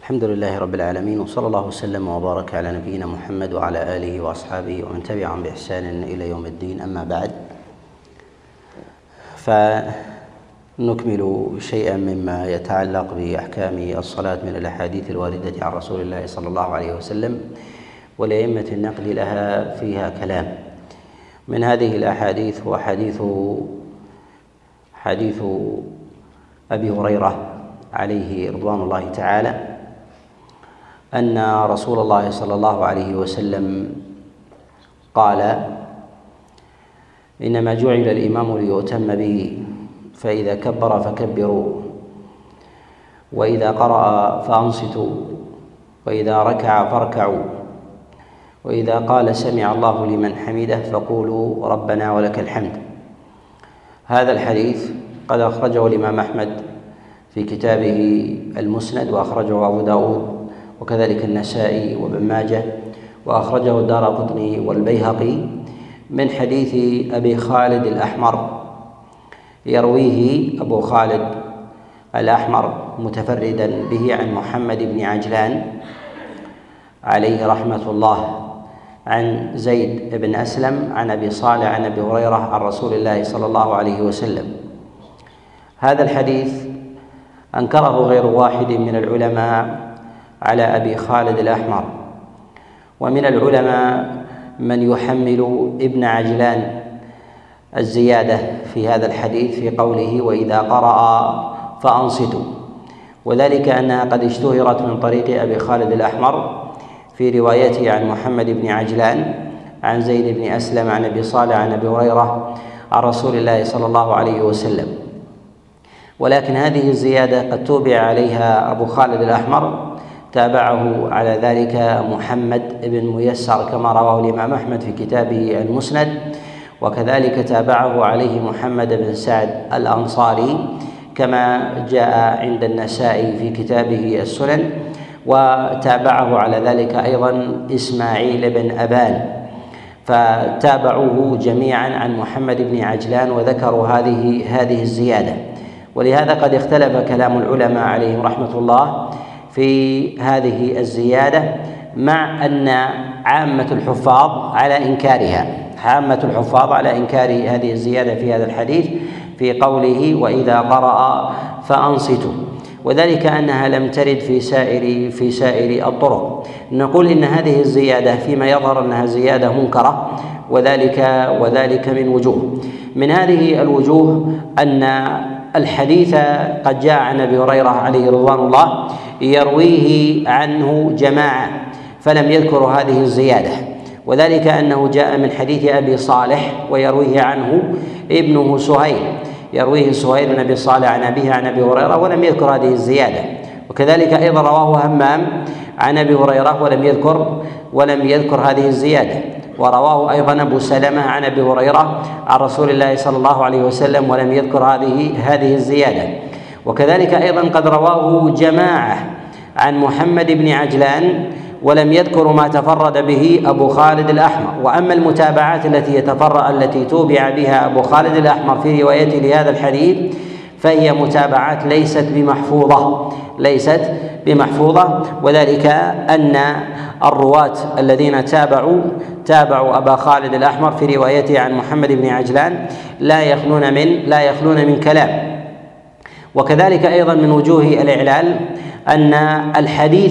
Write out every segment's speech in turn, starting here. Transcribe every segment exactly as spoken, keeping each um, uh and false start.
الحمد لله رب العالمين، وصلى الله وسلم وبارك على نبينا محمد وعلى آله وأصحابه ومن تبعهم بإحسان إلى يوم الدين. أما بعد، فنكمل شيئا مما يتعلق بأحكام الصلاة من الأحاديث الواردة عن رسول الله صلى الله عليه وسلم ولأئمة النقل لها فيها كلام. من هذه الأحاديث هو حديث حديث أبي هريرة عليه رضوان الله تعالى أن رسول الله صلى الله عليه وسلم قال: إنما جعل الإمام ليؤتم به، فإذا كبر فكبروا، وإذا قرأ فأنصتوا، وإذا ركع فاركعوا، وإذا قال سمع الله لمن حمده فقولوا ربنا ولك الحمد. هذا الحديث قد أخرجه الإمام أحمد في كتابه المسند، وأخرجه أبو داود وكذلك النسائي وابن ماجه، وأخرجه الدارقطني والبيهقي من حديث أبي خالد الأحمر، يرويه أبو خالد الأحمر متفردا به عن محمد بن عجلان عليه رحمة الله، عن زيد بن أسلم عن أبي صالح عن أبي هريرة عن رسول الله صلى الله عليه وسلم. هذا الحديث أنكره غير واحد من العلماء على أبي خالد الأحمر، ومن العلماء من يحمل ابن عجلان الزيادة في هذا الحديث في قوله وإذا قرأ فأنصتوا، وذلك أنها قد اشتهرت من طريق أبي خالد الأحمر في روايته عن محمد بن عجلان عن زيد بن أسلم عن أبي صالح عن أبي هريرة عن رسول الله صلى الله عليه وسلم. ولكن هذه الزيادة قد توبع عليها أبو خالد الأحمر، تابعه على ذلك محمد بن ميسر كما رواه الإمام أحمد في كتابه المسند، وكذلك تابعه عليه محمد بن سعد الأنصاري كما جاء عند النسائي في كتابه السنن، وتابعه على ذلك أيضا إسماعيل بن أبان، فتابعوه جميعا عن محمد بن عجلان وذكروا هذه هذه الزيادة. ولهذا قد اختلف كلام العلماء عليهم رحمة الله في هذه الزيادة، مع أن عامة الحفاظ على إنكارها عامة الحفاظ على إنكار هذه الزيادة في هذا الحديث في قوله وإذا قرأ فأنصتوا، وذلك أنها لم ترد في سائر في سائر الطرق. نقول إن هذه الزيادة فيما يظهر أنها زيادة منكرة، وذلك وذلك من وجوه. من هذه الوجوه أن الحديث قد جاء عن أبي هريرة عليه رضوان الله يرويه عنه جماعة فلم يذكروا هذه الزيادة، وذلك أنه جاء من حديث أبي صالح ويرويه عنه ابنه سهيل، يرويه سهيل بن أبي صالح عن أبيه عن أبي هريرة ولم يذكر هذه الزيادة. وكذلك أيضا رواه همام عن أبي هريرة ولم يذكر ولم يذكر هذه الزيادة، ورواه أيضا أبو سلمة عن أبي هريرة عن رسول الله صلى الله عليه وسلم ولم يذكر هذه هذه الزيادة. وكذلك أيضا قد رواه جماعة عن محمد بن عجلان ولم يذكر ما تفرد به أبو خالد الأحمر. وأما المتابعات التي يتفرد التي توبع بها أبو خالد الأحمر في روايته لهذا الحديث فهي متابعات ليست بمحفوظة ليست بمحفوظة وذلك أن الرواة الذين تابعوا تابعوا أبا خالد الأحمر في روايته عن محمد بن عجلان لا يخلون من لا يخلون من كلام. وكذلك أيضا من وجوه الإعلال أن الحديث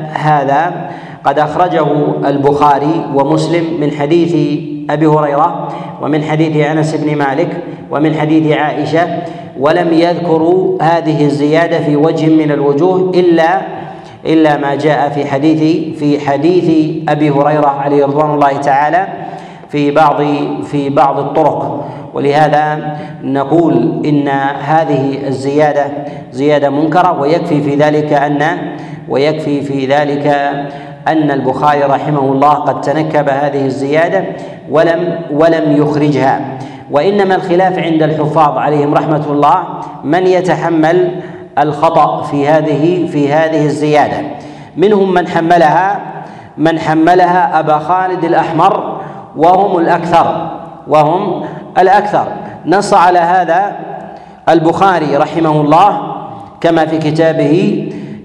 هذا قد أخرجه البخاري ومسلم من حديث أبي هريرة ومن حديث أنس بن مالك ومن حديث عائشة، ولم يذكروا هذه الزيادة في وجه من الوجوه إلا إلا ما جاء في حديث في حديث أبي هريرة عليه رضوان الله تعالى في بعض في بعض الطرق. ولهذا نقول إن هذه الزيادة زيادة منكرة، ويكفي في ذلك أن ويكفي في ذلك أن البخاري رحمه الله قد تنكب هذه الزيادة ولم ولم يخرجها. وإنما الخلاف عند الحفاظ عليهم رحمة الله من يتحمل الخطأ في هذه في هذه الزيادة. منهم من حملها من حملها أبا خالد الأحمر وهم الأكثر وهم الأكثر نص على هذا البخاري رحمه الله كما في كتابه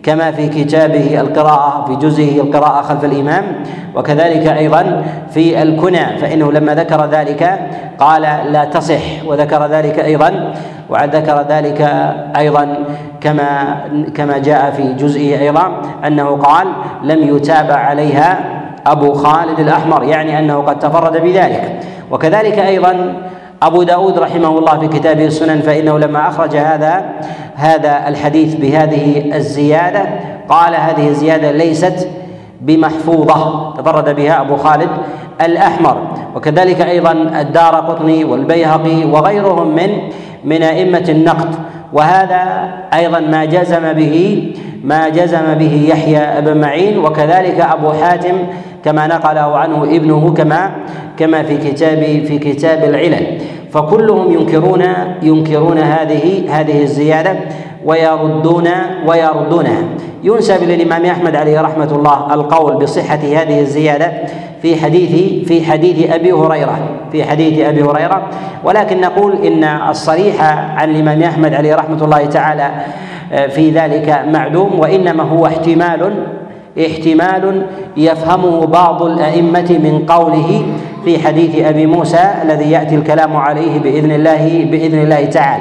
كما في كتابه القراءة في جزئه القراءة خلف الإمام، وكذلك أيضا في الكنى، فإنه لما ذكر ذلك قال لا تصح، وذكر ذلك أيضا وذكر ذلك أيضا كما كما جاء في جزئه أيضا أنه قال لم يتابع عليها أبو خالد الأحمر، يعني أنه قد تفرد بذلك. وكذلك أيضا أبو داود رحمه الله في كتابه السنن، فإنه لما أخرج هذا هذا الحديث بهذه الزيادة قال هذه الزيادة ليست بمحفوظة، تفرد بها أبو خالد الأحمر. وكذلك أيضا الدارقطني والبيهقي وغيرهم من من أئمة النقد، وهذا أيضا ما جزم به ما جزم به يحيى بن معين، وكذلك أبو حاتم كما نقله عنه ابنه كما كما في كتاب في كتاب العلل، فكلهم ينكرون ينكرون هذه هذه الزيادة ويردون ويردونها. ينسب للإمام أحمد عليه رحمة الله القول بصحة هذه الزيادة في حديث في حديث أبي هريرة في حديث أبي هريرة ولكن نقول إن الصريح عن الإمام أحمد عليه رحمة الله تعالى في ذلك معدوم، وإنما هو احتمال احتمال يفهمه بعض الأئمة من قوله في حديث أبي موسى الذي يأتي الكلام عليه بإذن الله بإذن الله تعالى.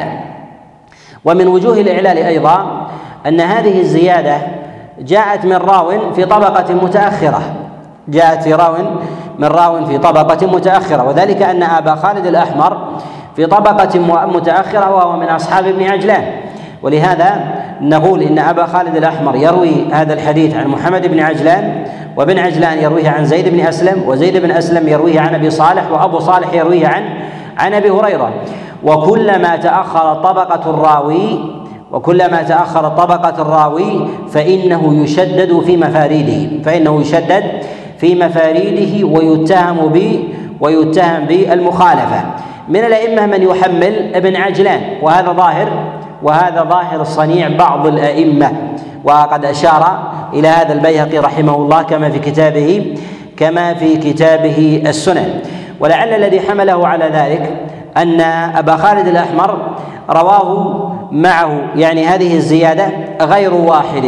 ومن وجوه الإعلال أيضا أن هذه الزيادة جاءت من راو في طبقة متأخرة جاءت في راو من راو في طبقة متأخرة وذلك أن أبا خالد الأحمر في طبقة متأخرة وهو من أصحاب ابن عجلان، ولهذا نقول إن أبا خالد الأحمر يروي هذا الحديث عن محمد بن عجلان، وابن عجلان يرويه عن زيد بن أسلم، وزيد بن أسلم يرويه عن أبي صالح، وأبو صالح يرويه عن عن أبي هريرة. وكلما تأخر طبقة الراوي وكلما تأخر طبقة الراوي فإنه يشدد في مفاريده فإنه يشدد في مفاريده ويتهم ب ويتهم بالمخالفة. من الأئمة من يحمل ابن عجلان، وهذا ظاهر وهذا ظاهر صنيع بعض الأئمة، وقد أشار إلى هذا البيهقي رحمه الله كما في كتابه كما في كتابه السنن. ولعل الذي حمله على ذلك أن أبا خالد الأحمر رواه معه يعني هذه الزيادة غير واحد،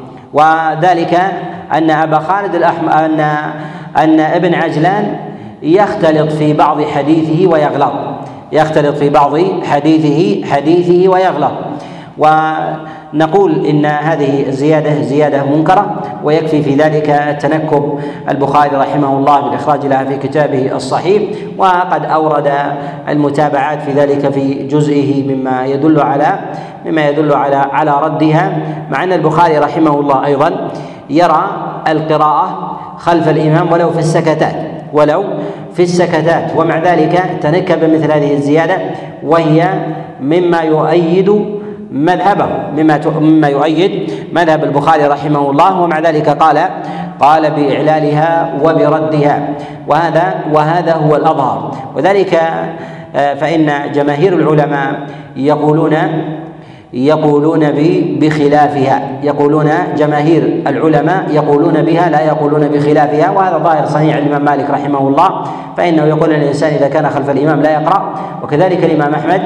وذلك أن أبا خالد الأحمر أن أن ابن عجلان يختلط في بعض حديثه ويغلط يختلط في بعض حديثه حديثه ويغلط ونقول إن هذه الزيادة زيادة منكرة، ويكفي في ذلك التنكب البخاري رحمه الله بالإخراج لها في كتابه الصحيح، وقد أورد المتابعات في ذلك في جزئه مما يدل على مما يدل على على ردها، مع أن البخاري رحمه الله أيضا يرى القراءة خلف الإمام ولو في السكتات ولو في السكتات ومع ذلك تنكب مثل هذه الزيادة، وهي مما يؤيد مذهبه مما مما يؤيد مذهب البخاري رحمه الله، ومع ذلك قال قال بإعلالها وبردها، وهذا وهذا هو الأظهر. وذلك فإن جماهير العلماء يقولون يقولون بخلافها يقولون جماهير العلماء يقولون بها لا يقولون بخلافها، وهذا ظاهر صحيح الإمام مالك رحمه الله، فإنه يقول أن الإنسان إذا كان خلف الإمام لا يقرأ، وكذلك الإمام أحمد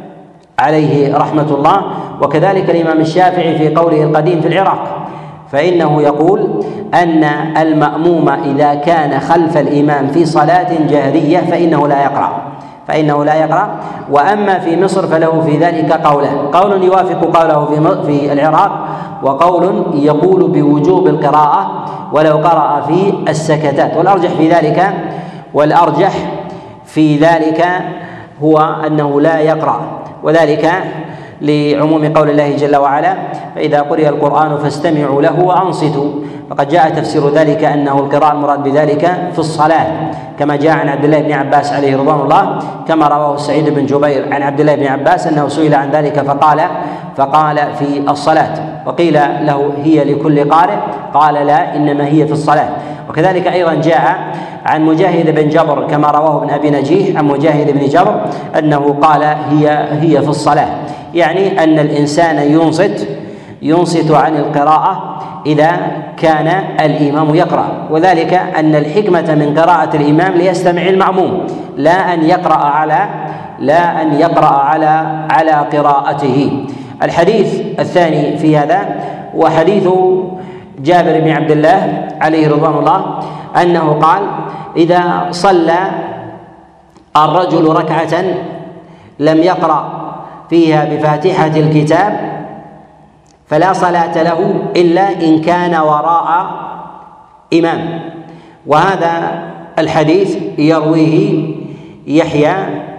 عليه رحمة الله، وكذلك الإمام الشافعي في قوله القديم في العراق، فإنه يقول أن المأموم إذا كان خلف الإمام في صلاة جهرية فإنه لا يقرأ فإنه لا يقرأ وأما في مصر فله في ذلك قوله قول يوافق قوله في في العراق، وقول يقول بوجوب القراءة ولو قرأ في السكتات، والأرجح في ذلك والأرجح في ذلك هو أنه لا يقرأ، وذلك لعموم قول الله جل وعلا فإذا قرئ القرآن فاستمعوا له وأنصتوا، فقد جاء تفسير ذلك أنه القراءة المراد بذلك في الصلاة، كما جاء عن عبد الله بن عباس عليه رضوان الله، كما رواه سعيد بن جبير عن عبد الله بن عباس أنه سئل عن ذلك فقال فقال في الصلاة، وقيل له هي لكل قارئ قال لا إنما هي في الصلاة. وكذلك أيضا جاء عن مجاهد بن جبر كما رواه ابن أبي نجيح عن مجاهد بن جبر أنه قال هي هي في الصلاة، يعني أن الإنسان ينصت ينصت عن القراءة إذا كان الإمام يقرأ، وذلك أن الحكمة من قراءة الإمام ليستمع المأموم، لا أن يقرأ على لا أن يقرأ على على قراءته. الحديث الثاني في هذا هو حديث جابر بن عبد الله عليه رضوان الله أنه قال: إذا صلى الرجل ركعة لم يقرأ فيها بفاتحة الكتاب فلا صلاة له إلا إن كان وراء إمام. وهذا الحديث يرويه يحيى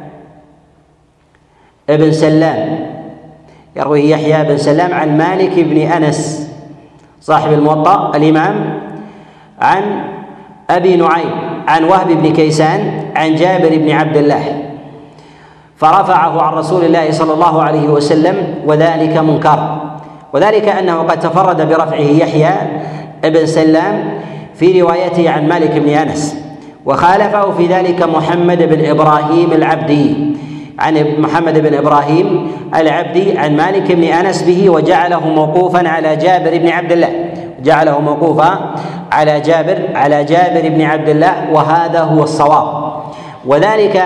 بن سلام يرويه يحيى بن سلام عن مالك بن أنس صاحب الموطأ الإمام، عن أبي نعيم عن وهب بن كيسان عن جابر بن عبد الله، فرفعه عن رسول الله صلى الله عليه وسلم وذلك منكر. وذلك أنه قد تفرد برفعه يحيى بن سلام في روايته عن مالك بن أنس، وخالفه في ذلك محمد بن إبراهيم العبدي عن محمد بن إبراهيم العبدي عن مالك بن أنس به، وجعله موقوفا على جابر بن عبد الله جعله موقوفا على جابر على جابر بن عبد الله وهذا هو الصواب. وذلك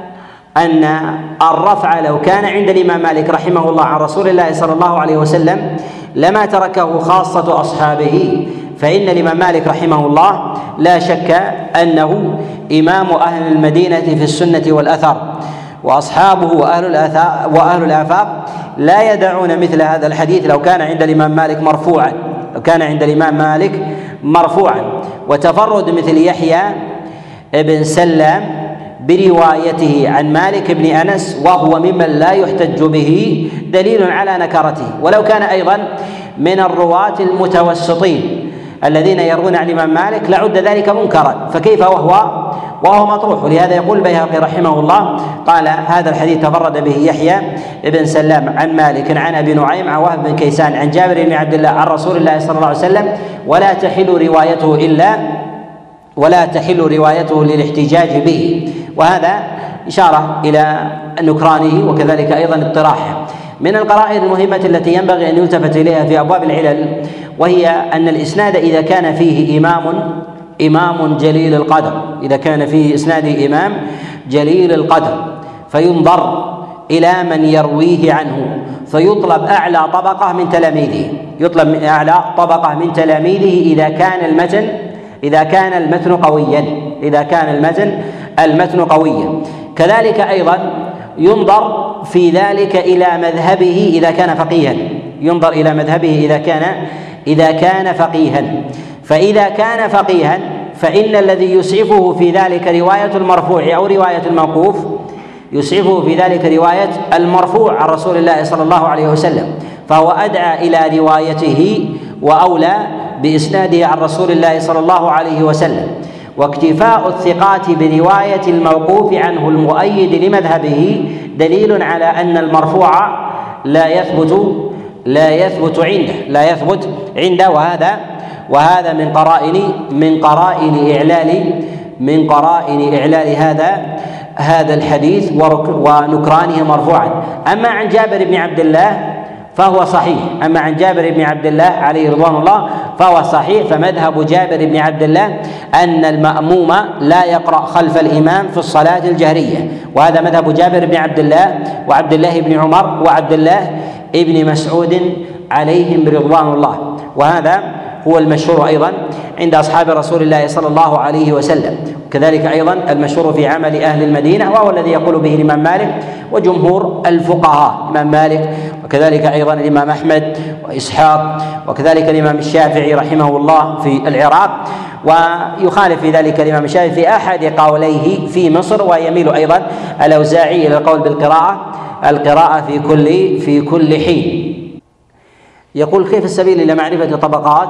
أن الرفع لو كان عند الإمام مالك رحمه الله عن رسول الله صلى الله عليه وسلم لما تركه خاصة أصحابه، فإن الإمام مالك رحمه الله لا شك أنه إمام أهل المدينة في السنة والأثر، وأصحابه وأهل الآثار وأهل الآفاق لا يدعون مثل هذا الحديث لو كان عند الإمام مالك مرفوعا لو كان عند الإمام مالك مرفوعا. وتفرد مثل يحيى بن سلام بروايته عن مالك بن أنس وهو ممن لا يحتج به دليل على نكرته، ولو كان أيضا من الرواة المتوسطين الذين يروون عن الإمام مالك لعد ذلك منكرا، فكيف وهو وهو مطروح. ولهذا يقول البيهقي رحمه الله قال: هذا الحديث تفرد به يحيى بن سلام عن مالك عن أبي نعيم عن وهب بن كيسان عن جابر بن عبد الله عن رسول الله صلى الله عليه وسلم، ولا تحل روايته إلا ولا تحل روايته للاحتجاج به. وهذا إشارة إلى نكرانه وكذلك أيضا اطراحه. من القرائن المهمة التي ينبغي أن يلتفت إليها في أبواب العلل، وهي أن الإسناد إذا كان فيه إمام إمام جليل القدر إذا كان فيه إسناد إمام جليل القدر فينظر إلى من يرويه عنه، فيطلب أعلى طبقة من تلاميذه يطلب أعلى طبقة من تلاميذه إذا كان المتن إذا كان المتن قويا إذا كان المتن المتن قويا. كذلك أيضا ينظر في ذلك إلى مذهبه إذا كان فقيها ينظر إلى مذهبه إذا كان إذا كان فقيها فإذا كان فقيها فإن الذي يسعفه في ذلك رواية المرفوع أو رواية الموقوف يسعفه في ذلك رواية المرفوع عن رسول الله صلى الله عليه وسلم، فهو أدعى إلى روايته وأولى بإسناده عن رسول الله صلى الله عليه وسلم. واكتفاء الثقات برواية الموقوف عنه المؤيد لمذهبه دليل على أن المرفوع لا يثبت لا يثبت عنده لا يثبت عنده وهذا وهذا من قرائن من قرائن إعلال من قرائن إعلال هذا هذا الحديث ونكرانه مرفوعا. أما عن جابر بن عبد الله فهو صحيح أما عن جابر بن عبد الله عليه رضوان الله فهو صحيح. فمذهب جابر بن عبد الله أن المأموم لا يقرأ خلف الإمام في الصلاة الجهرية، وهذا مذهب جابر بن عبد الله وعبد الله بن عمر وعبد الله بن مسعود عليهم رضوان الله، وهذا هو المشهور أيضا عند أصحاب رسول الله صلى الله عليه وسلم. كذلك أيضا المشهور في عمل أهل المدينة وهو الذي يقول به الإمام مالك وجمهور الفقهاء الإمام مالك، وكذلك أيضا الإمام أحمد وإسحاق، وكذلك الإمام الشافعي رحمه الله في العراق، ويخالف في ذلك الإمام الشافعي في أحد قوليه في مصر، ويميل أيضا الأوزاعي إلى القول بالقراءة القراءة في كل في كل حين. يقول: كيف السبيل إلى معرفة طبقات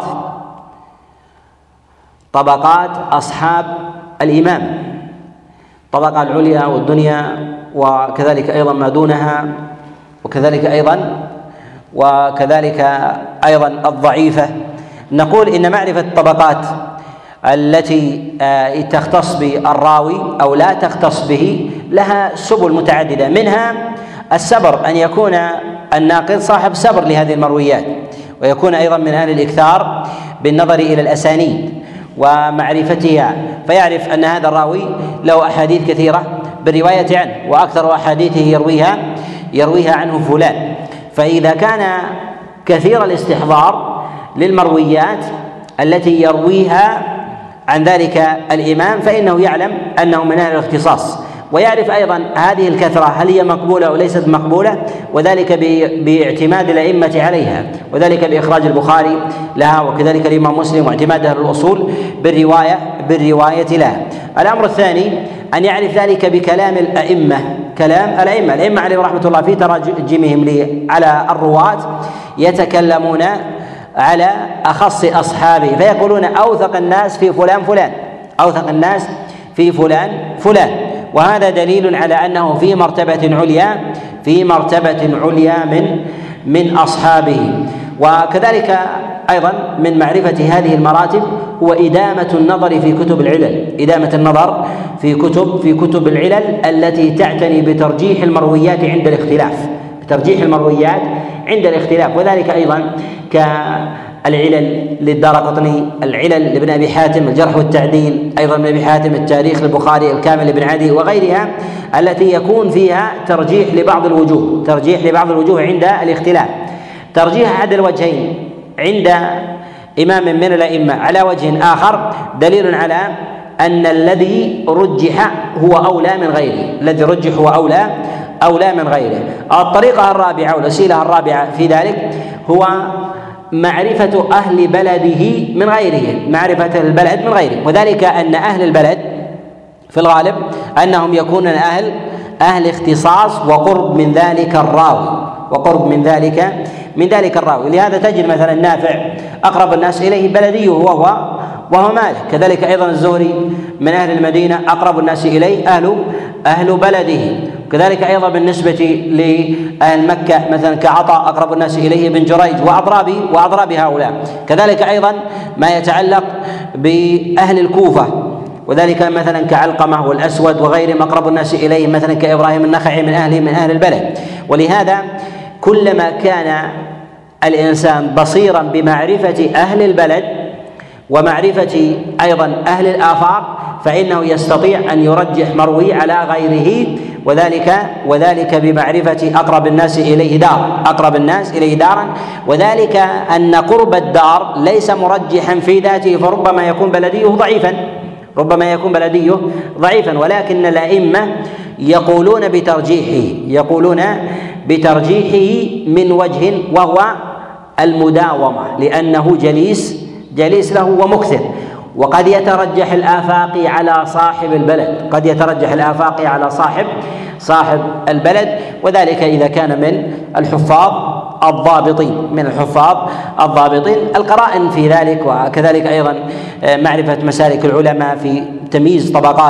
طبقات أصحاب الإمام، طبقة العليا والدنيا وكذلك أيضا ما دونها، وكذلك أيضا وكذلك أيضا الضعيفة. نقول إن معرفة الطبقات التي تختص بالراوي أو لا تختص به لها سبل متعددة، منها السبر، أن يكون الناقد صاحب سبر لهذه المرويات، ويكون أيضا من أهل الإكثار بالنظر إلى الأسانيد ومعرفتها، فيعرف أن هذا الراوي له أحاديث كثيرة بالرواية عنه، وأكثر أحاديثه يرويها يرويها عنه فلان. فإذا كان كثير الاستحضار للمرويات التي يرويها عن ذلك الإمام فإنه يعلم أنه من أهل الاختصاص، ويعرف أيضا هذه الكثرة هل هي مقبولة أو ليست مقبولة، وذلك باعتماد الأئمة عليها، وذلك بإخراج البخاري لها وكذلك الإمام مسلم واعتماد أهل الأصول بالرواية بالرواية لها. الأمر الثاني أن يعرف ذلك بكلام الأئمة، كلام الأئمة الأئمة عليهم رحمة الله في تراجمهم على الرواة يتكلمون على أخص أصحابه فيقولون أوثق الناس في فلان فلان، أوثق الناس في فلان فلان، وهذا دليل على أنه في مرتبة عليا في مرتبة عليا من من أصحابه. وكذلك أيضا من معرفة هذه المراتب هو إدامة النظر في كتب العلل، إدامة النظر في كتب في كتب العلل التي تعتني بترجيح المرويات عند الاختلاف، بترجيح المرويات عند الاختلاف، وذلك أيضا كالعلل للدارقطني، العلل لابن أبي حاتم، الجرح والتعديل أيضا ابن أبي حاتم، التاريخ للبخاري، الكامل لابن عدي وغيرها التي يكون فيها ترجيح لبعض الوجوه، ترجيح لبعض الوجوه عند الاختلاف. ترجيح أحد الوجهين عند إمام من الأئمة على وجه آخر دليل على أن الذي رجح هو أولى من غيره، الذي رجح هو أولى أولى من غيره. الطريقة الرابعة والوسيلة الرابعة في ذلك هو معرفة أهل بلده من غيره، معرفة البلد من غيره، وذلك أن أهل البلد في الغالب أنهم يكونون أهل أهل اختصاص وقرب من ذلك الراوي، وقرب من ذلك من ذلك الراوي. لهذا تجد مثلا نافع أقرب الناس إليه بلديه وهو وهو مالك، كذلك أيضا الزهري من أهل المدينة أقرب الناس إليه أهل أهل بلده، كذلك أيضا بالنسبة لأهل مكة مثلا كعطاء أقرب الناس إليه بن جريج وأضراب وأضراب هؤلاء، كذلك أيضا ما يتعلق بأهل الكوفة، وذلك مثلا كعلقمة والأسود وغيرهم أقرب الناس إليه مثلا كإبراهيم النخعي من أهل من أهل البلد. ولهذا كلما كان الإنسان بصيرا بمعرفة أهل البلد ومعرفة أيضا أهل الآفاق فإنه يستطيع أن يرجح مروي على غيره، وذلك وذلك بمعرفة أقرب الناس إليه دار، أقرب الناس إليه دارا، وذلك أن قرب الدار ليس مرجحا في ذاته، فربما يكون بلديه ضعيفا، ربما يكون بلديه ضعيفا، ولكن الأئمة يقولون بترجيحه، يقولون بترجيحه من وجه وهو المداومة، لأنه جليس جليس له ومكثر. وقد يترجح الآفاقي على صاحب البلد، قد يترجح الآفاقي على صاحب صاحب البلد، وذلك إذا كان من الحفاظ الضابطين، من الحفاظ الضابطين. القرائن في ذلك وكذلك أيضا معرفة مسالك العلماء في تمييز طبقات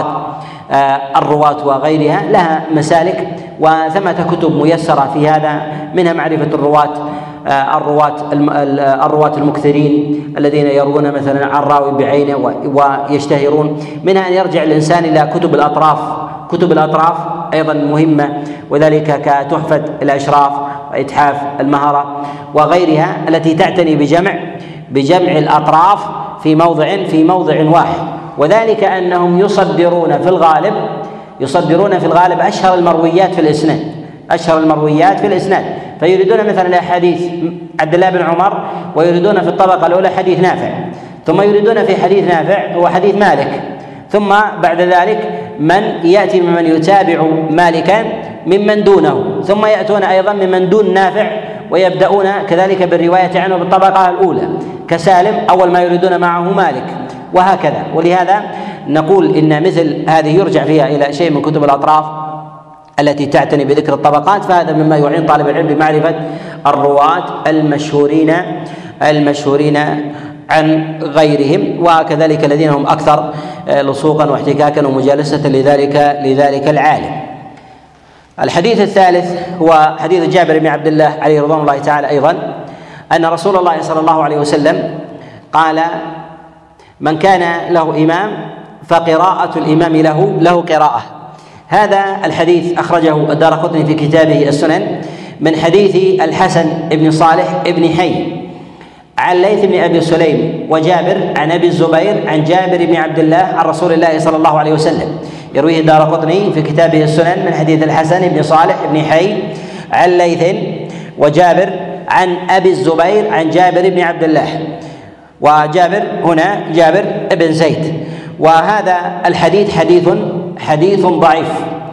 الرواة وغيرها لها مسالك، وثمة كتب ميسرة في هذا، منها معرفة الرواة الرواة الرواة المكثرين الذين يروون مثلا عن راوي بعينه ويشتهرون، منها أن يرجع الإنسان إلى كتب الأطراف، كتب الأطراف أيضا مهمة، وذلك كتحفة الأشراف وإتحاف المهرة وغيرها التي تعتني بجمع بجمع الأطراف في موضع في موضع واحد، وذلك أنهم يصدرون في الغالب يصدرون في الغالب أشهر المرويات في الإسناد، أشهر المرويات في الإسناد، فيريدون مثلا حديث عبد الله بن عمر ويريدون في الطبقة الأولى حديث نافع، ثم يريدون في حديث نافع هو حديث مالك، ثم بعد ذلك من يأتي ممن يتابع مالكا ممن دونه، ثم يأتون أيضا ممن دون نافع ويبدأون كذلك بالرواية عنه بالطبقة الأولى كسالم، أول ما يريدون معه مالك، وهكذا. ولهذا نقول إن مثل هذه يرجع فيها إلى شيء من كتب الأطراف التي تعتني بذكر الطبقات، فهذا مما يعين طالب العلم بمعرفة الرواة المشهورين المشهورين عن غيرهم، وكذلك الذين هم أكثر لصوقا واحتكاكا ومجالسة لذلك لذلك العالم. الحديث الثالث هو حديث جابر بن عبد الله عليه رضوان الله تعالى أيضا، أن رسول الله صلى الله عليه وسلم قال: من كان له إمام فقراءة الإمام له له قراءة. هذا الحديث أخرجه الدارقطني في كتابه السنن من حديث الحسن بن صالح بن حي عن ليث بن أبي سليم وجابر عن أبي الزبير عن جابر بن عبد الله عن رسول الله صلى الله عليه وسلم، يرويه الدارقطني في كتابه السنن من حديث الحسن بن صالح بن حي عن ليث وجابر عن أبي الزبير عن جابر بن عبد الله، وجابر هنا جابر بن زيد. وهذا الحديث حديث حديث ضعيف،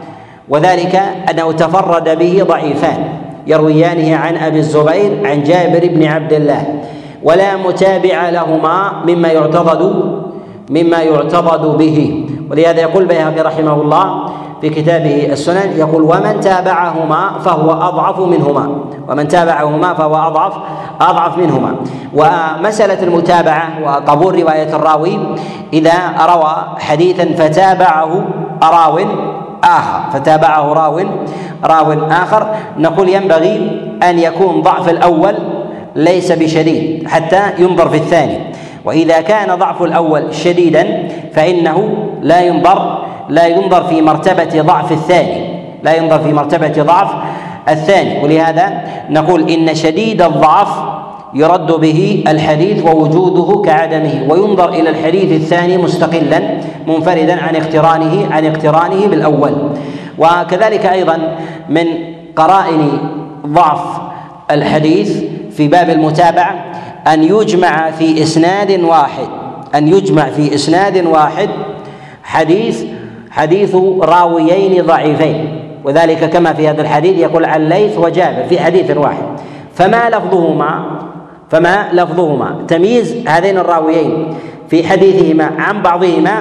وذلك أنه تفرد به ضعيفان يرويانه عن أبي الزبير عن جابر بن عبد الله، ولا متابع لهما مما يعتضد مما يعتضد به. ولهذا يقول البيهقي رحمه الله في كتابه السنن، يقول: ومن تابعهما فهو أضعف منهما، ومن تابعهما فهو أضعف أضعف منهما. ومسألة المتابعة وقبول رواية الراوي إذا روى حديثا فتابعه راو آخر فتابعه راو راو آخر نقول ينبغي أن يكون ضعف الأول ليس بشديد حتى ينظر في الثاني، وإذا كان ضعف الأول شديدا فإنه لا ينظر لا ينظر في مرتبة ضعف الثاني لا ينظر في مرتبة ضعف الثاني. ولهذا نقول إن شديد الضعف يرد به الحديث ووجوده كعدمه، وينظر إلى الحديث الثاني مستقلا منفردا عن اقترانه عن اقترانه بالأول. وكذلك أيضا من قرائن ضعف الحديث في باب المتابعة أن يجمع في إسناد واحد أن يجمع في إسناد واحد حديث حديث راويين ضعيفين، وذلك كما في هذا الحديث يقول عن ليث وجابر في حديث واحد، فما لفظهما فما لفظهما تمييز هذين الراويين في حديثهما عن بعضهما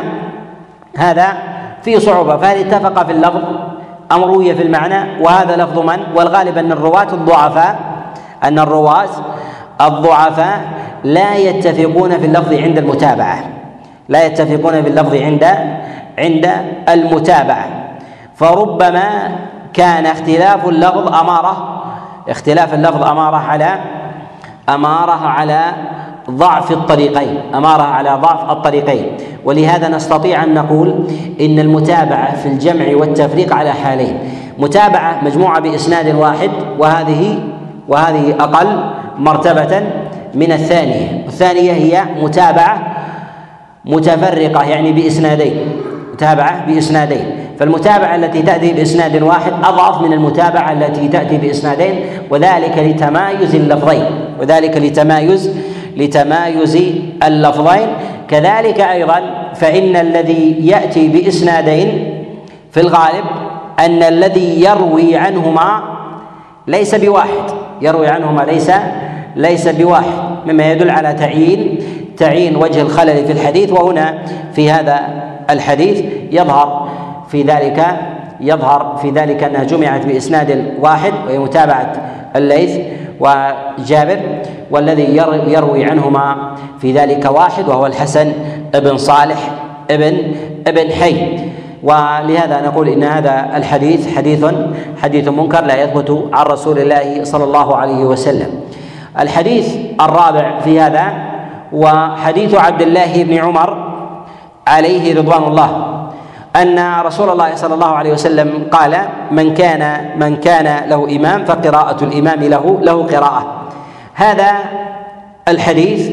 هذا فيه صعوبة، فهل اتفق في اللفظ أم روي في المعنى؟ وهذا لفظ من؟ والغالب أن الرواة الضعفاء أن الرواة الضعفاء لا يتفقون في اللفظ عند المتابعة لا يتفقون في اللفظ عند عند المتابعة، فربما كان اختلاف اللفظ أمارة اختلاف اللفظ أمارة على أمارة على ضعف الطريقين أمارة على ضعف الطريقين. ولهذا نستطيع أن نقول إن المتابعة في الجمع والتفريق على حالين: متابعة مجموعة بإسناد واحد، وهذه وهذه أقل مرتبة من الثانية، والثانية هي متابعة متفرقة يعني بإسنادين متابعة بإسنادين فالمتابعة التي تأتي بإسناد واحد أضعف من المتابعة التي تأتي بإسنادين، وذلك لتمايز اللفظين وذلك لتمايز لتمايز اللفظين. كذلك أيضا فإن الذي يأتي بإسنادين في الغالب أن الذي يروي عنهما ليس بواحد يروي عنهما ليس ليس بواحد مما يدل على تعيين تعيين وجه الخلل في الحديث. وهنا في هذا الحديث يظهر في ذلك يظهر في ذلك أنها جمعت بإسناد واحد وهي متابعة الليث وجابر، والذي يروي عنهما في ذلك واحد وهو الحسن بن صالح ابن ابن حي. ولهذا نقول إن هذا الحديث حديث حديث منكر لا يثبت عن رسول الله صلى الله عليه وسلم. الحديث الرابع في هذا وحديث عبد الله بن عمر عليه رضوان الله أن رسول الله صلى الله عليه وسلم قال: من كان من كان له إمام فقراءة الإمام له له قراءة. هذا الحديث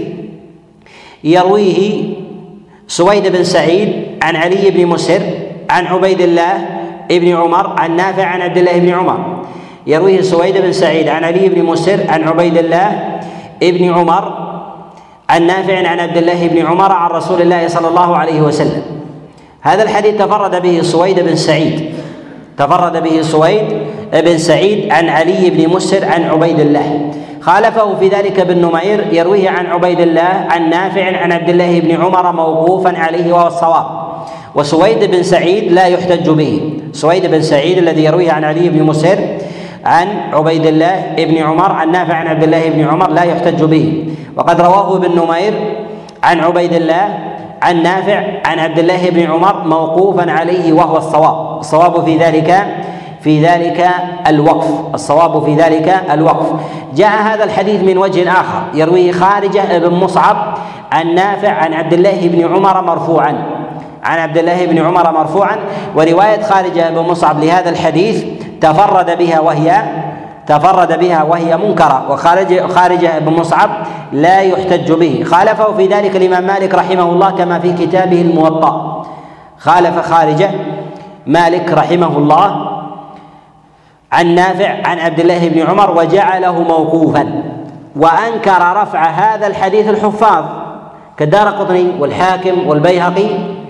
يرويه سويد بن سعيد عن علي بن مسر عن عبيد الله بن عمر عن نافع عن عبد الله بن عمر. يرويه سويد بن سعيد عن علي بن مسر عن عبيد الله بن عمر عن نافع عن عبد الله بن عمر عن رسول الله صلى الله عليه وسلم. هذا الحديث تفرد به سويد بن سعيد تفرد به سويد بن سعيد عن علي بن مسر عن عبيد الله. خالفه في ذلك ابن نمير يرويه عن عبيد الله عن نافع عن عبد الله بن عمر موقوفا عليه وهو الصواب. وسويد بن سعيد لا يحتج به سويد بن سعيد الذي يرويه عن علي بن مسر عن عبيد الله بن عمر عن نافع عن عبد الله بن عمر لا يحتج به. وقد رواه ابن نمير عن عبيد الله عن نافع عن عبد الله بن عمر موقوفا عليه وهو الصواب. الصواب في ذلك في ذلك الوقف الصواب في ذلك الوقف. جاء هذا الحديث من وجه آخر يرويه خارجة بن مصعب عن نافع عن عبد الله بن عمر مرفوعا عن عبد الله بن عمر مرفوعا ورواية خارجة بن مصعب لهذا الحديث تفرد بها وهي تفرد بها وهي منكرة، وخارج خارجة بن مصعب لا يحتج به. خالفه في ذلك الإمام مالك رحمه الله كما في كتابه الموطأ. خالف خارجة مالك رحمه الله عن نافع عن عبد الله بن عمر وجعله موقوفا وأنكر رفع هذا الحديث الحفاظ كالدارقطني والحاكم والبيهقي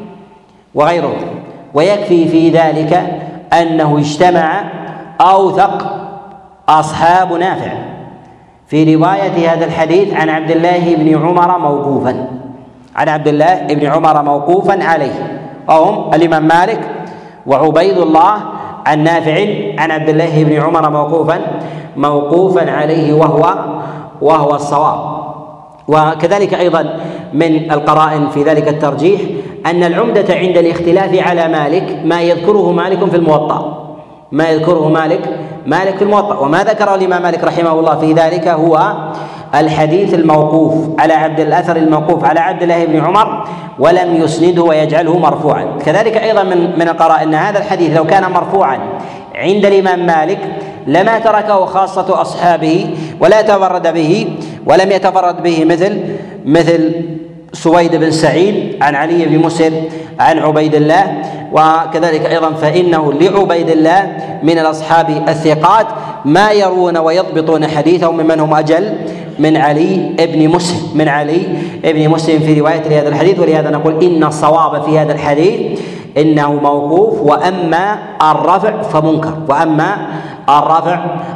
وغيره، ويكفي في ذلك أنه اجتمع أوثق أصحاب نافع في رواية هذا الحديث عن عبد الله بن عمر موقوفا عن عبد الله بن عمر موقوفا عليه، وهم الإمام مالك وعبيد الله عن نافع عن عبد الله بن عمر موقوفا موقوفا عليه وهو وهو الصواب. وكذلك أيضا من القرائن في ذلك الترجيح أن العمدة عند الاختلاف على مالك ما يذكره مالك في الموطأ ما يذكره مالك مالك في الموطأ وما ذكره الإمام مالك رحمه الله في ذلك هو الحديث الموقوف على عبد الأثر الموقوف على عبد الله بن عمر ولم يسنده ويجعله مرفوعا. كذلك أيضا من من القرائن أن هذا الحديث لو كان مرفوعا عند الإمام مالك لما تركه خاصة أصحابه ولا يتفرد به ولم يتفرد به مثل مثل سويد بن سعيد عن علي بن مسهر عن عبيد الله. وكذلك أيضا فإنه لعبيد الله من الأصحاب الثقات ما يروون ويضبطون حديثهم ممن هم أجل من علي بن مسهر من علي بن مسهر في رواية لهذا الحديث. ولهذا نقول إن الصواب في هذا الحديث إنه موقوف، وأما الرفع فمنكر وأما الرفع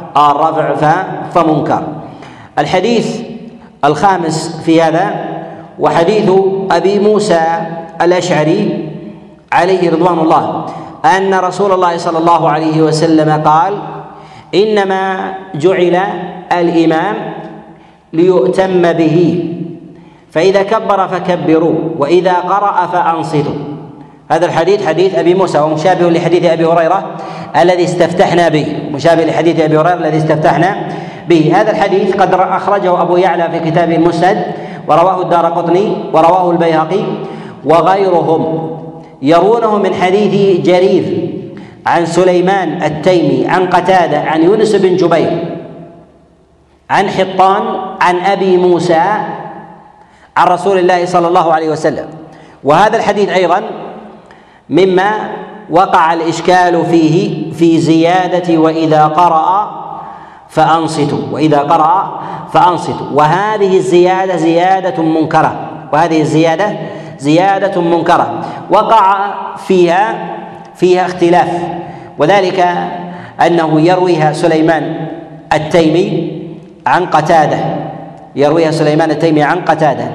الرفع فمنكر. الحديث الخامس في هذا وحديث أبي موسى الأشعري عليه رضوان الله أن رسول الله صلى الله عليه وسلم قال: إنما جعل الإمام ليؤتم به، فإذا كبر فكبروا، وإذا قرأ فأنصتوا. هذا الحديث حديث أبي موسى ومشابه لحديث أبي هريرة الذي استفتحنا به مشابه لحديث أبي هريرة الذي استفتحنا به. هذا الحديث قد أخرجه أبو يعلى في كتابه المسند، ورواه الدارقطني ورواه البيهقي وغيرهم يرونه من حديث جرير عن سليمان التيمي عن قتادة عن يونس بن جبير عن حطان عن أبي موسى عن رسول الله صلى الله عليه وسلم. وهذا الحديث أيضا مما وقع الإشكال فيه في زيادة وإذا قرأ فأنصتوا وإذا قرأ فأنصتوا وهذه الزيادة زيادة منكرة وهذه الزيادة زيادة منكرة وقع فيها فيها اختلاف، وذلك أنه يرويها سليمان التيمي عن قتادة يرويها سليمان التيمي عن قتادة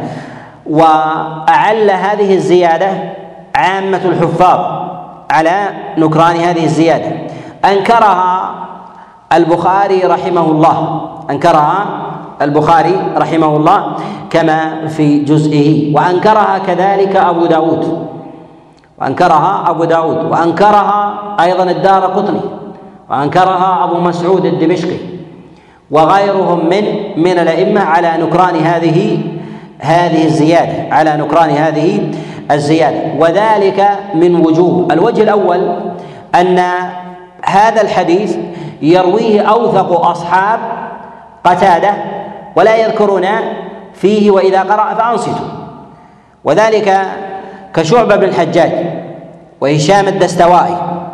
وأعل هذه الزيادة عامة الحفاظ على نكران هذه الزيادة. أنكرها البخاري رحمه الله أنكرها البخاري رحمه الله كما في جزئه، وأنكرها كذلك أبو داود وأنكرها أبو داود وأنكرها أيضا الدارقطني وأنكرها أبو مسعود الدمشقي وغيرهم من من الأئمة على نكران هذه هذه الزيادة على نكران هذه الزيادة وذلك من وجوه. الوجه الأول أن هذا الحديث يرويه أوثق أصحاب قتادة ولا يذكرون فيه وإذا قرأ فأنصتوا، وذلك كشعبة بن الحجاج وهشام الدستوائي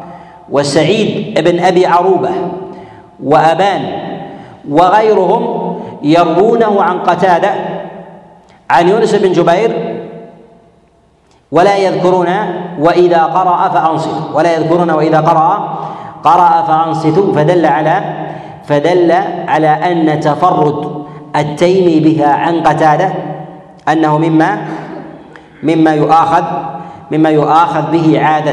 وسعيد بن أبي عروبة وأبان وغيرهم يروونه عن قتادة عن يونس بن جبير ولا يذكرون وإذا قرأ فأنصتوا ولا يذكرون وإذا قرأ قرأ فأنصتوا فدل على فدل على أن تفرد التيمي بها عن قتادة أنه مما مما يؤاخذ مما يؤاخذ به عادة.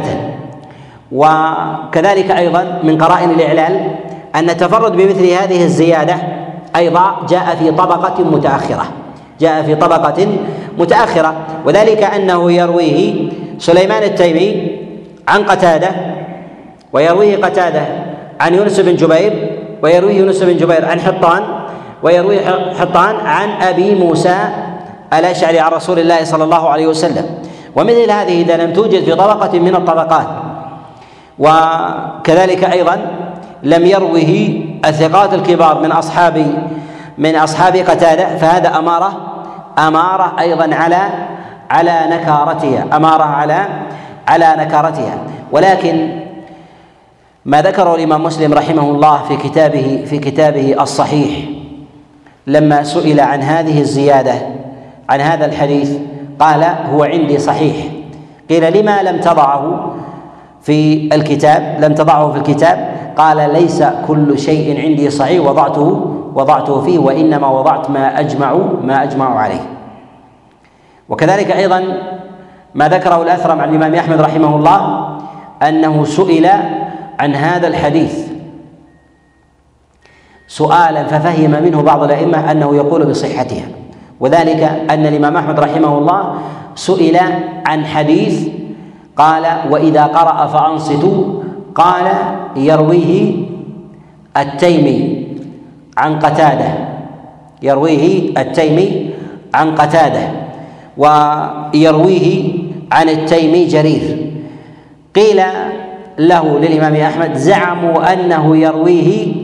وكذلك أيضا من قرائن الإعلال أن التفرد بمثل هذه الزيادة أيضا جاء في طبقة متأخرة جاء في طبقة متأخرة وذلك أنه يرويه سليمان التيمي عن قتادة ويرويه قتادة عن يونس بن جبير ويرويه يونس بن جبير عن حطان ويرويه حطان عن أبي موسى الأشعري عن رسول الله صلى الله عليه وسلم. ومثل هذه إذا لم توجد في طبقة من الطبقات وكذلك أيضا لم يروه الثقات الكبار من أصحاب من أصحاب قتادة فهذا أمارة أمارة أيضا على على نكارتها أمارة على على نكارتها. ولكن ما ذكره الإمام مسلم رحمه الله في كتابه في كتابه الصحيح لما سئل عن هذه الزيادة عن هذا الحديث قال هو عندي صحيح. قيل لما لم تضعه في الكتاب لم تضعه في الكتاب؟ قال ليس كل شيء عندي صحيح وضعته وضعته فيه، وإنما وضعت ما أجمع ما أجمع عليه. وكذلك أيضا ما ذكره الأثرم عن الإمام أحمد رحمه الله أنه سئل عن هذا الحديث سؤالا ففهم منه بعض الأئمة أنه يقول بصحتها، وذلك أن الإمام أحمد رحمه الله سئل عن حديث قال وإذا قرأ فأنصتوا، قال يرويه التيمي عن قتادة يرويه التيمي عن قتادة ويرويه عن التيمي جرير. قيل له للإمام أحمد زعموا أنه يرويه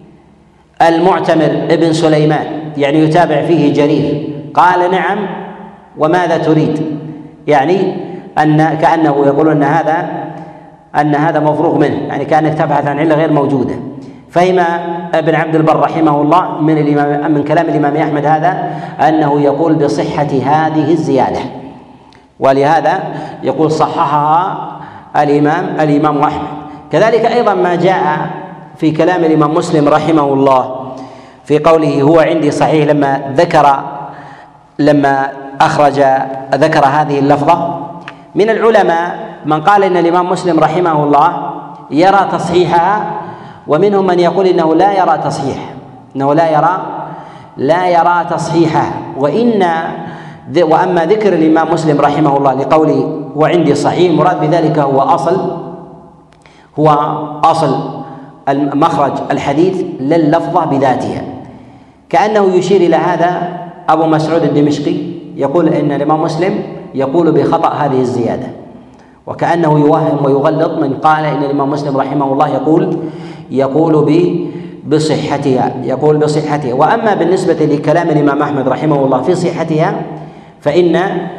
المعتمر ابن سليمان، يعني يتابع فيه جرير. قال نعم، وماذا تريد؟ يعني أن كأنه يقول أن هذا أن هذا مفروغ منه، يعني كأنك تبحث عن علة غير موجودة. فهم ابن عبد البر رحمه الله من الإمام من كلام الإمام أحمد هذا أنه يقول بصحة هذه الزيادة، ولهذا يقول صححها الإمام الإمام أحمد. كذلك أيضا ما جاء في كلام الإمام مسلم رحمه الله في قوله هو عندي صحيح، لما ذكر لما أخرج ذكر هذه اللفظة. من العلماء من قال إن الإمام مسلم رحمه الله يرى تصحيحها، ومنهم من يقول إنه لا يرى تصحيح إنه لا يرى لا يرى تصحيحها. وإن وأما ذكر الإمام مسلم رحمه الله لقوله وعندي صحيح، مراد بذلك هو أصل هو أصل مخرج الحديث لللفظة بذاتها، كأنه يشير إلى هذا أبو مسعود الدمشقي يقول إن الإمام مسلم يقول بخطأ هذه الزيادة، وكأنه يوهم ويغلط من قال إن الإمام مسلم رحمه الله يقول يقول بصحتها يقول بصحتها. وأما بالنسبة لكلام الإمام أحمد رحمه الله في صحتها فإن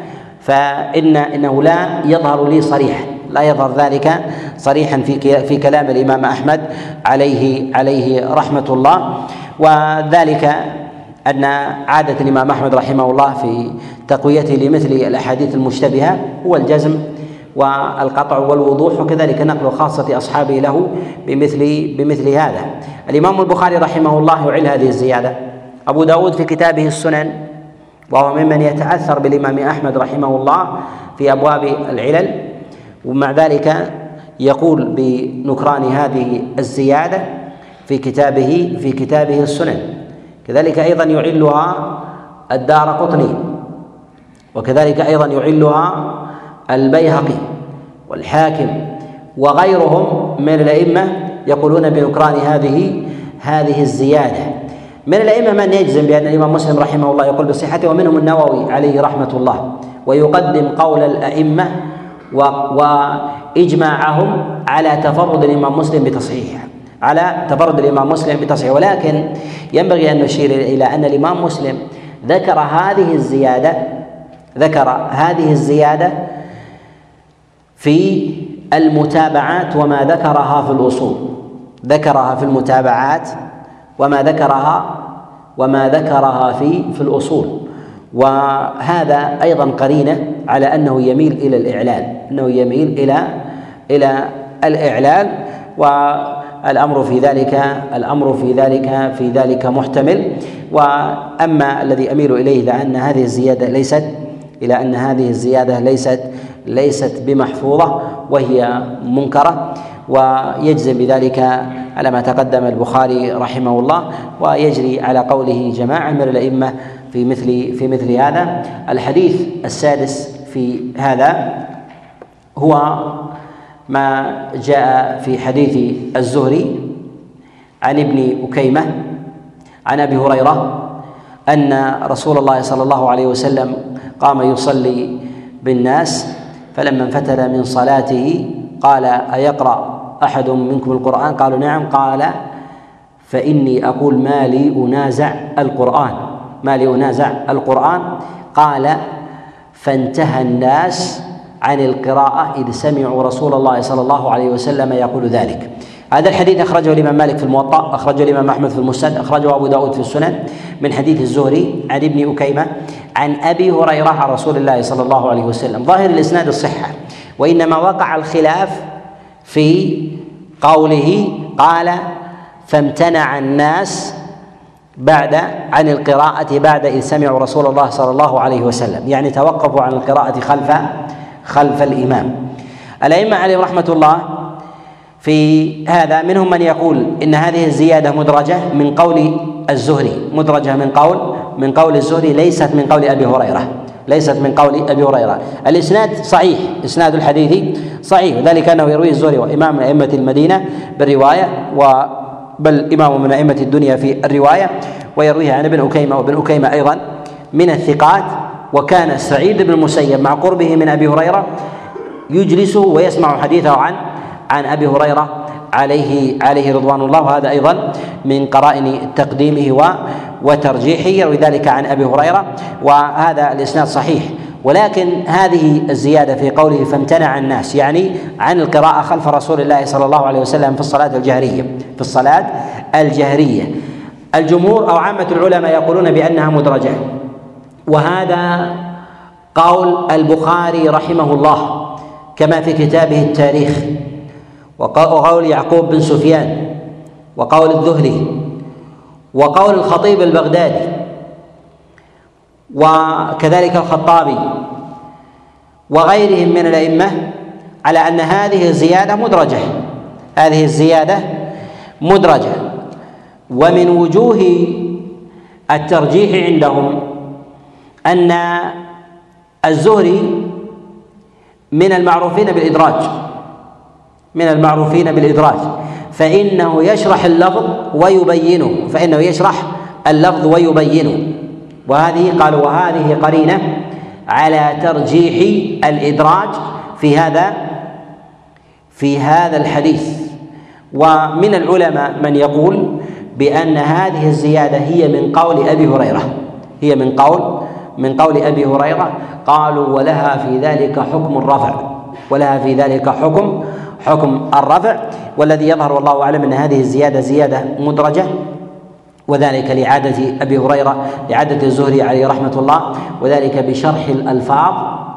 فإن إنه لا يظهر لي صريحا لا يظهر ذلك صريحا في في كلام الإمام أحمد عليه عليه رحمة الله. وذلك أن عادة الإمام أحمد رحمه الله في تقويته لمثل الأحاديث المشتبهة هو الجزم والقطع والوضوح، وكذلك نقل خاصة أصحابه له بمثل بمثل هذا. الإمام البخاري رحمه الله يعل هذه الزيادة. أبو داود في كتابه السنن، وهو ممن يتأثر بالإمام أحمد رحمه الله في أبواب العلل، ومع ذلك يقول بنكران هذه الزيادة في كتابه في كتابه السنن. كذلك أيضا يعلها الدارقطني، وكذلك أيضا يعلها البيهقي والحاكم وغيرهم من الأئمة يقولون بنكران هذه هذه الزيادة. من الأئمة من يجزم بأن الإمام مسلم رحمه الله يقول بصحته، ومنهم النووي عليه رحمة الله، ويقدم قول الأئمة وإجماعهم على تفرد الإمام مسلم بتصحيحه على تفرد الإمام مسلم بتصحيحه. ولكن ينبغي أن نشير إلى أن الإمام مسلم ذكر هذه الزيادة ذكر هذه الزيادة في المتابعات وما ذكرها في الأصول ذكرها في المتابعات وما ذكرها وما ذكرها في في الأصول. وهذا أيضا قرينة على أنه يميل إلى الإعلان أنه يميل إلى إلى الإعلان والأمر في ذلك الأمر في ذلك في ذلك محتمل. وأما الذي أميل إليه لأن هذه الزيادة ليست إلى أن هذه الزيادة ليست ليست بمحفوظة وهي منكرة، ويجزم بذلك على ما تقدم البخاري رحمه الله، ويجري على قوله جماعة من الأئمة في مثل في مثل هذا. الحديث السادس في هذا هو ما جاء في حديث الزهري عن ابن أكيمة عن أبي هريرة أن رسول الله صلى الله عليه وسلم قام يصلي بالناس، فلما انفتل من صلاته قال أيقرأ أحد منكم القرآن؟ قالوا نعم. قال فإني أقول ما لي أنازع القرآن ما لي أنازع القرآن قال فانتهى الناس عن القراءة إذ سمعوا رسول الله صلى الله عليه وسلم يقول ذلك. هذا الحديث أخرجه الإمام مالك في الموطأ، أخرجه الإمام أحمد في المسند، أخرجه أبو داود في السنن من حديث الزهري عن ابن أكيمة عن أبي هريرة عن رسول الله صلى الله عليه وسلم. ظاهر الإسناد الصحة، وإنما وقع الخلاف في قوله قال فامتنع الناس بعد عن القراءة بعد إذ سمعوا رسول الله صلى الله عليه وسلم، يعني توقفوا عن القراءة خلف خلف الإمام. الأئمة عليهم رحمة الله في هذا منهم من يقول إن هذه الزيادة مدرجة من قول الزهري، مدرجة من قول من قول الزهري، ليست من قول أبي هريرة، ليست من قول أبي هريرة. الإسناد صحيح، إسناد الحديث صحيح، وذلك أنه يرويه الزهري وإمام من أئمة المدينة بالرواية، بل إمام من أئمة الدنيا في الرواية، ويرويه عن ابن أكيمة، وابن أكيمة أيضا من الثقات. وكان سعيد بن المسيب مع قربه من أبي هريرة يجلس ويسمع حديثه عن عن أبي هريرة عليه عليه رضوان الله، وهذا أيضا من قرائن تقديمه وترجيحه، يروي ذلك عن أبي هريرة، وهذا الإسناد صحيح. ولكن هذه الزيادة في قوله فامتنع الناس يعني عن القراءة خلف رسول الله صلى الله عليه وسلم في الصلاة الجهرية في الصلاة الجهرية الجمهور أو عامة العلماء يقولون بأنها مدرجة، وهذا قول البخاري رحمه الله كما في كتابه التاريخ، وقول يعقوب بن سفيان، وقول الذهلي، وقول الخطيب البغدادي، وكذلك الخطابي وغيرهم من الأئمة، على أن هذه الزيادة مدرجة، هذه الزيادة مدرجة. ومن وجوه الترجيح عندهم أن الزهري من المعروفين بالإدراج، من المعروفين بالإدراج، فإنه يشرح اللفظ ويبينه، فإنه يشرح اللفظ ويبينه. وهذه قالوا وهذه قرينة على ترجيح الإدراج في هذا في هذا الحديث. ومن العلماء من يقول بأن هذه الزيادة هي من قول أبي هريرة، هي من قول من قول أبي هريرة، قالوا ولها في ذلك حكم الرفع، ولها في ذلك حكم حكم الرفع. والذي يظهر والله أعلم أن هذه الزيادة زيادة مدرجة، وذلك لعادة أبي هريرة، لعادة الزهري عليه رحمة الله، وذلك بشرح الألفاظ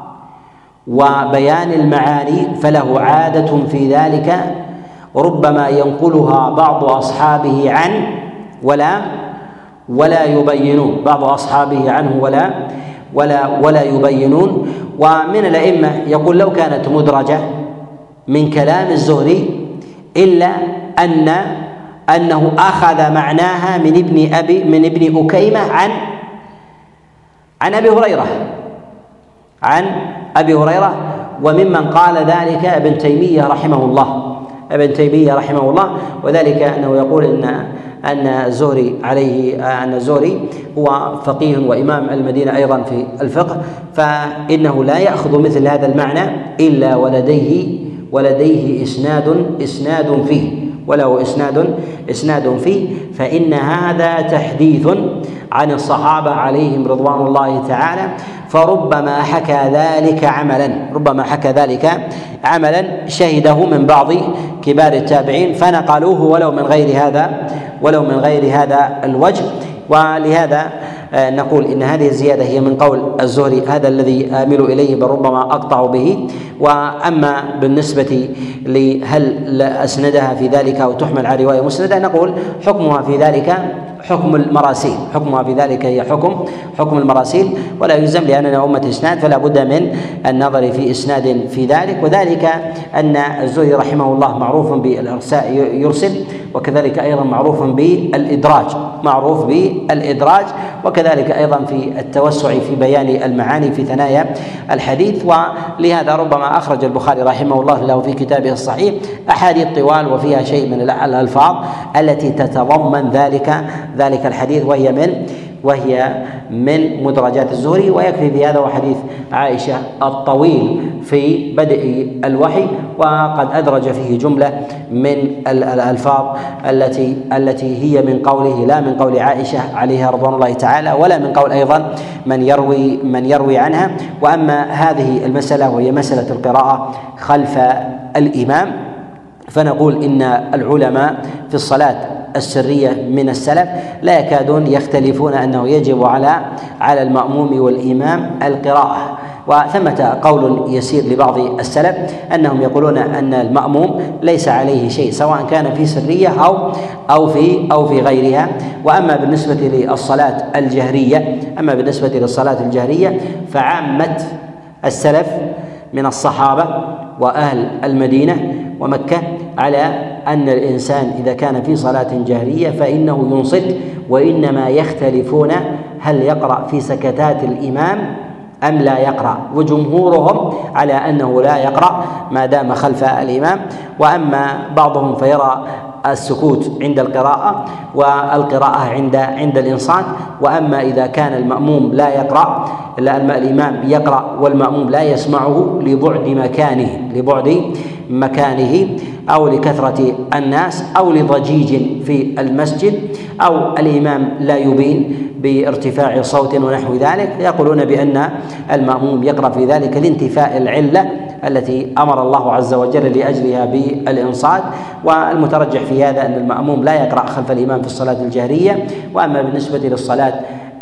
وبيان المعاني، فله عادة في ذلك ربما ينقلها بعض أصحابه عنه ولا ولا يبينون، بعض أصحابه عنه ولا ولا ولا يبينون. ومن الأئمة يقول لو كانت مدرجة من كلام الزهري إلا أن أنه أخذ معناها من ابن أبي من ابن أكيمة عن عن أبي هريرة عن أبي هريرة وممن قال ذلك ابن تيمية رحمه الله ابن تيمية رحمه الله وذلك أنه يقول إن أن الزهري عليه أن الزهري هو فقيه وإمام المدينة أيضا في الفقه، فإنه لا يأخذ مثل هذا المعنى إلا ولديه ولديه إسناد إسناد فيه وله إسناد إسناد فيه فإن هذا تحديث عن الصحابة عليهم رضوان الله تعالى، فربما حكى ذلك عملا ربما حكى ذلك عملا شهده من بعض كبار التابعين فنقلوه ولو من غير هذا ولو من غير هذا الوجه. ولهذا نقول إن هذه الزيادة هي من قول الزهري، هذا الذي آمل إليه بل ربما أقطع به. وأما بالنسبة لهل أسندها في ذلك أو تحمل على رواية مسندة، نقول حكمها في ذلك حكم المراسيل، حكمها في ذلك هي حكم حكم المراسيل، ولا يلزم لأننا أمة إسناد فلا بد من النظر في إسناد في ذلك. وذلك أن الزهري رحمه الله معروف بالإرساء يرسل، وكذلك أيضا معروف بالإدراج معروف بالإدراج وكذلك أيضا في التوسع في بيان المعاني في ثنايا الحديث. ولهذا ربما أخرج البخاري رحمه الله له في كتابه الصحيح أحاديث طوال وفيها شيء من الألفاظ التي تتضمن ذلك ذلك الحديث، وهي من وهي من مدرجات الزهري. ويكفي في هذا وحديث عائشة الطويل في بدء الوحي، وقد أدرج فيه جملة من الألفاظ التي التي هي من قوله لا من قول عائشة عليها رضوان الله تعالى، ولا من قول أيضا من يروي من يروي عنها. وأما هذه المسألة وهي مسألة القراءة خلف الإمام، فنقول إن العلماء في الصلاة السرية من السلف لا يكادون يختلفون أنه يجب على على المأموم والإمام القراءة. وثمة قول يسير لبعض السلف أنهم يقولون أن المأموم ليس عليه شيء سواء كان في سرية أو أو في أو في غيرها. وأما بالنسبة للصلاة الجهرية أما بالنسبة للصلاة الجهرية فعامة السلف من الصحابة وأهل المدينة ومكة على أن الإنسان إذا كان في صلاة جهرية فإنه ينصت، وإنما يختلفون هل يقرأ في سكتات الإمام أم لا يقرأ، وجمهورهم على أنه لا يقرأ ما دام خلف الإمام. وأما بعضهم فيرى السكوت عند القراءة والقراءة عند عند الإنصات. وأما إذا كان المأموم لا يقرأ الإمام يقرأ والمأموم لا يسمعه لبعد مكانه لبعد مكانه أو لكثرة الناس أو لضجيج في المسجد أو الإمام لا يبين بارتفاع صوت ونحو ذلك، يقولون بأن المأموم يقرأ في ذلك لانتفاء العلة التي أمر الله عز وجل لأجلها بالإنصات. والمترجح في هذا أن المأموم لا يقرأ خلف الإمام في الصلاة الجهرية. وأما بالنسبة للصلاة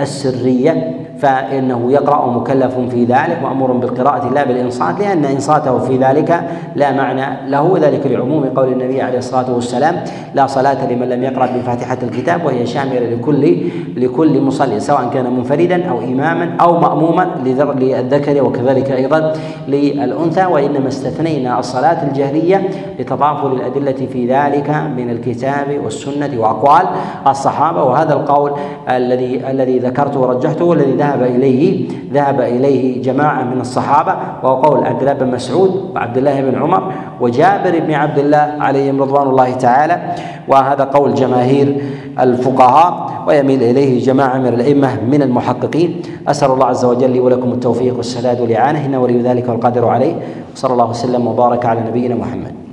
السرية فإنه يقرأ مكلف في ذلك مأمور بالقراءة لا بالإنصات، لأن إنصاته في ذلك لا معنى له، وذلك لعموم قول النبي عليه الصلاة والسلام لا صلاة لمن لم يقرأ بفاتحة الكتاب، وهي شاملة لكل لكل مصلي سواء كان منفردا أو إماما أو مأموما للذكر وكذلك أيضا للأنثى. وإنما استثنينا الصلاة الجهرية لتضافر الأدلة في ذلك من الكتاب والسنة وأقوال الصحابة. وهذا القول الذي الذي ذكرته ورجحته والذي ذهب إليه ذهب إليه جماعة من الصحابة، وهو قول عبد الله بن مسعود وعبد الله بن عمر وجابر بن عبد الله عليهم رضوان الله تعالى. وهذا قول جماهير الفقهاء ويميل إليه جماعة من الأئمة من المحققين. أسأل الله عز وجل لي ولكم التوفيق والسداد والإعانة، إنه ولي ذلك والقادر عليه. صلى الله وسلم وبارك على نبينا محمد.